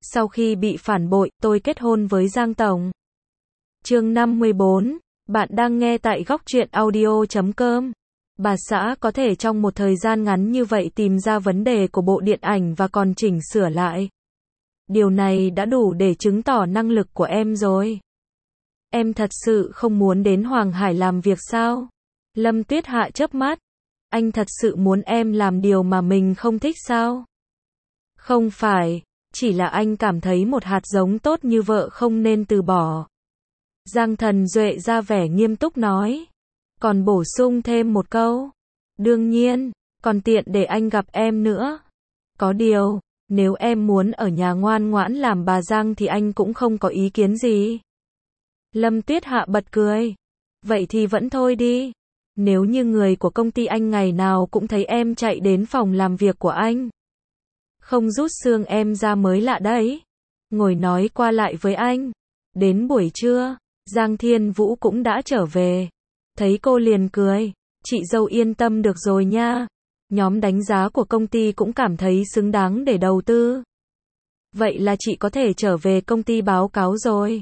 Sau khi bị phản bội, tôi kết hôn với Giang Tổng. Chương 54, bạn đang nghe tại góc truyện audio.com. Bà xã có thể trong một thời gian ngắn như vậy tìm ra vấn đề của bộ điện ảnh và còn chỉnh sửa lại. Điều này đã đủ để chứng tỏ năng lực của em rồi. Em thật sự không muốn đến Hoàng Hải làm việc sao? Lâm Tuyết Hạ chớp mắt. Anh thật sự muốn em làm điều mà mình không thích sao? Không phải, chỉ là anh cảm thấy một hạt giống tốt như vợ không nên từ bỏ. Giang Thần Duệ ra vẻ nghiêm túc nói. Còn bổ sung thêm một câu. Đương nhiên, còn tiện để anh gặp em nữa. Có điều, nếu em muốn ở nhà ngoan ngoãn làm bà Giang thì anh cũng không có ý kiến gì. Lâm Tuyết Hạ bật cười. Vậy thì vẫn thôi đi. Nếu như người của công ty anh ngày nào cũng thấy em chạy đến phòng làm việc của anh, không rút xương em ra mới lạ đấy. Ngồi nói qua lại với anh. Đến buổi trưa, Giang Thiên Vũ cũng đã trở về. Thấy cô liền cười. Chị dâu yên tâm được rồi nha. Nhóm đánh giá của công ty cũng cảm thấy xứng đáng để đầu tư. Vậy là chị có thể trở về công ty báo cáo rồi.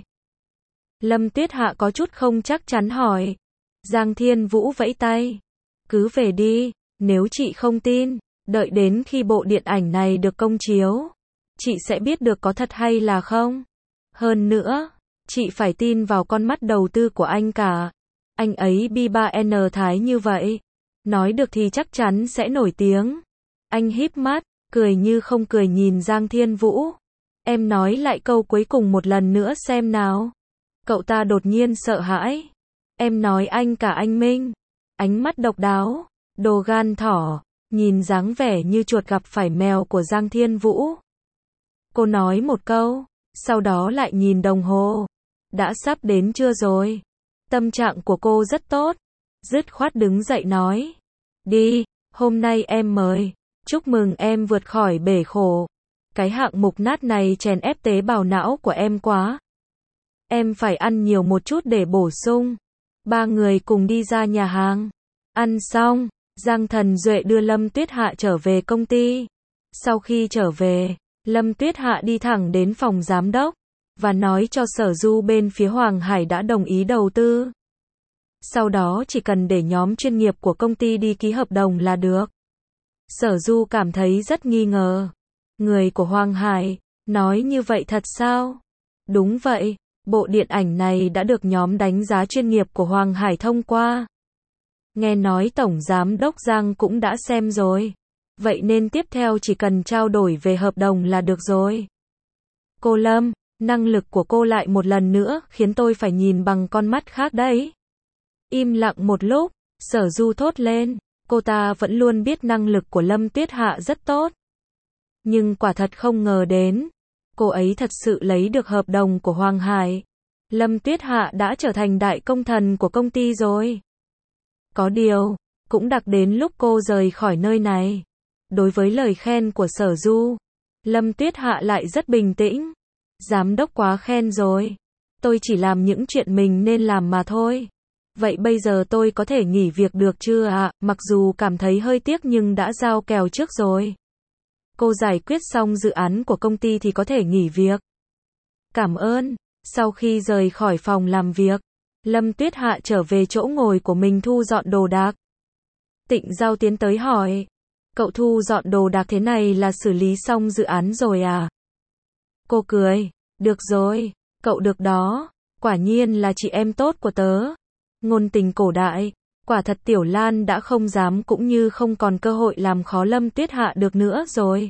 Lâm Tuyết Hạ có chút không chắc chắn hỏi. Giang Thiên Vũ vẫy tay. Cứ về đi, nếu chị không tin, đợi đến khi bộ điện ảnh này được công chiếu, chị sẽ biết được có thật hay là không. Hơn nữa, chị phải tin vào con mắt đầu tư của anh cả. Anh ấy B3N thái như vậy. Nói được thì chắc chắn sẽ nổi tiếng. Anh híp mắt, cười như không cười nhìn Giang Thiên Vũ. Em nói lại câu cuối cùng một lần nữa xem nào. Cậu ta đột nhiên sợ hãi. Em nói anh cả anh Minh. Ánh mắt độc đáo, đồ gan thỏ, nhìn dáng vẻ như chuột gặp phải mèo của Giang Thiên Vũ. Cô nói một câu, sau đó lại nhìn đồng hồ. Đã sắp đến trưa rồi. Tâm trạng của cô rất tốt. Dứt khoát đứng dậy nói. Đi, hôm nay em mời. Chúc mừng em vượt khỏi bể khổ. Cái hạng mục nát này chèn ép tế bào não của em quá. Em phải ăn nhiều một chút để bổ sung. Ba người cùng đi ra nhà hàng. Ăn xong, Giang Thần Duệ đưa Lâm Tuyết Hạ trở về công ty. Sau khi trở về, Lâm Tuyết Hạ đi thẳng đến phòng giám đốc và nói cho Sở Du bên phía Hoàng Hải đã đồng ý đầu tư. Sau đó chỉ cần để nhóm chuyên nghiệp của công ty đi ký hợp đồng là được. Sở Du cảm thấy rất nghi ngờ. Người của Hoàng Hải, nói như vậy thật sao? Đúng vậy, bộ điện ảnh này đã được nhóm đánh giá chuyên nghiệp của Hoàng Hải thông qua. Nghe nói Tổng Giám đốc Giang cũng đã xem rồi. Vậy nên tiếp theo chỉ cần trao đổi về hợp đồng là được rồi. Cô Lâm, năng lực của cô lại một lần nữa khiến tôi phải nhìn bằng con mắt khác đấy. Im lặng một lúc, Sở Du thốt lên. Cô ta vẫn luôn biết năng lực của Lâm Tuyết Hạ rất tốt. Nhưng quả thật không ngờ đến. Cô ấy thật sự lấy được hợp đồng của Hoàng Hải. Lâm Tuyết Hạ đã trở thành đại công thần của công ty rồi. Có điều, cũng đặc đến lúc cô rời khỏi nơi này. Đối với lời khen của Sở Du, Lâm Tuyết Hạ lại rất bình tĩnh. Giám đốc quá khen rồi. Tôi chỉ làm những chuyện mình nên làm mà thôi. Vậy bây giờ tôi có thể nghỉ việc được chưa ạ? Mặc dù cảm thấy hơi tiếc nhưng đã giao kèo trước rồi. Cô giải quyết xong dự án của công ty thì có thể nghỉ việc. Cảm ơn. Sau khi rời khỏi phòng làm việc, Lâm Tuyết Hạ trở về chỗ ngồi của mình thu dọn đồ đạc. Tịnh Giao tiến tới hỏi. Cậu thu dọn đồ đạc thế này là xử lý xong dự án rồi à? Cô cười. Được rồi, cậu được đó. Quả nhiên là chị em tốt của tớ. Ngôn tình cổ đại. Quả thật Tiểu Lan đã không dám cũng như không còn cơ hội làm khó Lâm Tuyết Hạ được nữa rồi.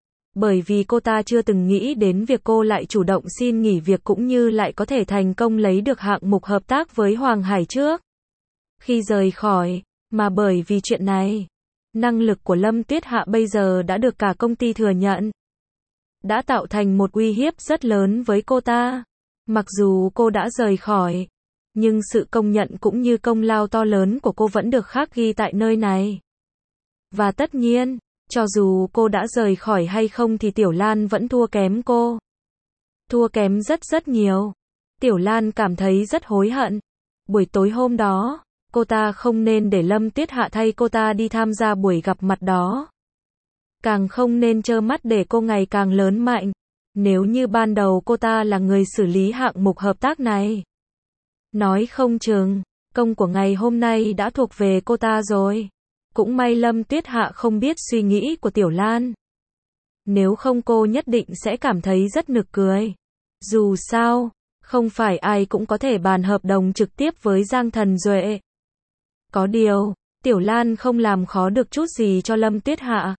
Bởi vì cô ta chưa từng nghĩ đến việc cô lại chủ động xin nghỉ việc cũng như lại có thể thành công lấy được hạng mục hợp tác với Hoàng Hải trước. Khi rời khỏi, mà bởi vì chuyện này, năng lực của Lâm Tuyết Hạ bây giờ đã được cả công ty thừa nhận. Đã tạo thành một uy hiếp rất lớn với cô ta. Mặc dù cô đã rời khỏi, nhưng sự công nhận cũng như công lao to lớn của cô vẫn được khắc ghi tại nơi này. Và tất nhiên, cho dù cô đã rời khỏi hay không thì Tiểu Lan vẫn thua kém cô. Thua kém rất rất nhiều. Tiểu Lan cảm thấy rất hối hận. Buổi tối hôm đó, cô ta không nên để Lâm Tuyết Hạ thay cô ta đi tham gia buổi gặp mặt đó. Càng không nên trơ mắt để cô ngày càng lớn mạnh. Nếu như ban đầu cô ta là người xử lý hạng mục hợp tác này, nói không chừng, công của ngày hôm nay đã thuộc về cô ta rồi. Cũng may Lâm Tuyết Hạ không biết suy nghĩ của Tiểu Lan. Nếu không cô nhất định sẽ cảm thấy rất nực cười. Dù sao, không phải ai cũng có thể bàn hợp đồng trực tiếp với Giang Thần Duệ. Có điều, Tiểu Lan không làm khó được chút gì cho Lâm Tuyết Hạ.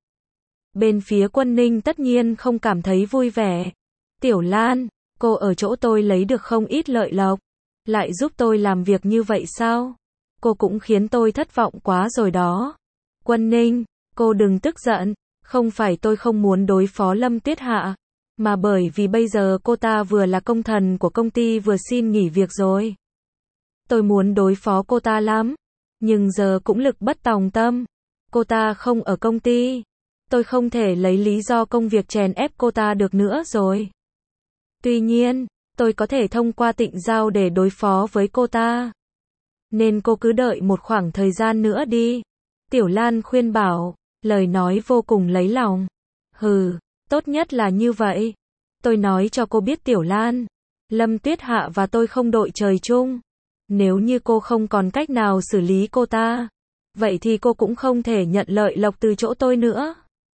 Bên phía Quân Ninh tất nhiên không cảm thấy vui vẻ. Tiểu Lan, cô ở chỗ tôi lấy được không ít lợi lộc, lại giúp tôi làm việc như vậy sao? Cô cũng khiến tôi thất vọng quá rồi đó. Quân Ninh, cô đừng tức giận, không phải tôi không muốn đối phó Lâm Tuyết Hạ, mà bởi vì bây giờ cô ta vừa là công thần của công ty vừa xin nghỉ việc rồi. Tôi muốn đối phó cô ta lắm, nhưng giờ cũng lực bất tòng tâm. Cô ta không ở công ty, tôi không thể lấy lý do công việc chèn ép cô ta được nữa rồi. Tuy nhiên, tôi có thể thông qua Tịnh Giao để đối phó với cô ta. Nên cô cứ đợi một khoảng thời gian nữa đi. Tiểu Lan khuyên bảo, lời nói vô cùng lấy lòng. Hừ, tốt nhất là như vậy. Tôi nói cho cô biết Tiểu Lan, Lâm Tuyết Hạ và tôi không đội trời chung. Nếu như cô không còn cách nào xử lý cô ta, vậy thì cô cũng không thể nhận lợi lộc từ chỗ tôi nữa.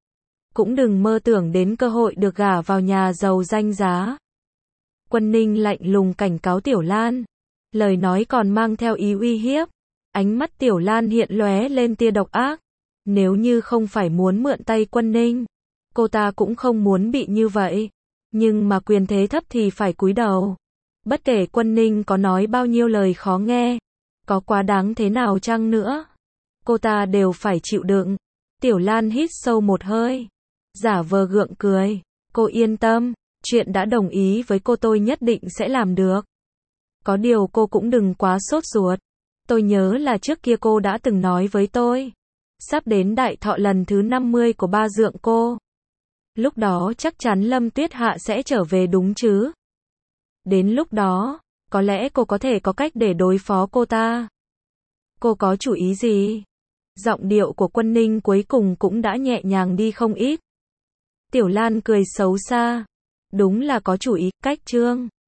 Cũng đừng mơ tưởng đến cơ hội được gả vào nhà giàu danh giá. Quân Ninh lạnh lùng cảnh cáo Tiểu Lan. Lời nói còn mang theo ý uy hiếp. Ánh mắt Tiểu Lan hiện lóe lên tia độc ác. Nếu như không phải muốn mượn tay Quân Ninh, cô ta cũng không muốn bị như vậy. Nhưng mà quyền thế thấp thì phải cúi đầu. Bất kể Quân Ninh có nói bao nhiêu lời khó nghe, có quá đáng thế nào chăng nữa, cô ta đều phải chịu đựng. Tiểu Lan hít sâu một hơi, giả vờ gượng cười. Cô yên tâm, chuyện đã đồng ý với cô tôi nhất định sẽ làm được. Có điều cô cũng đừng quá sốt ruột. Tôi nhớ là trước kia cô đã từng nói với tôi, sắp đến đại thọ lần thứ 50 của ba dượng cô. Lúc đó chắc chắn Lâm Tuyết Hạ sẽ trở về đúng chứ? Đến lúc đó, có lẽ cô có thể có cách để đối phó cô ta. Cô có chủ ý gì? Giọng điệu của Quân Ninh cuối cùng cũng đã nhẹ nhàng đi không ít. Tiểu Lan cười xấu xa. Đúng là có chủ ý, cách Trương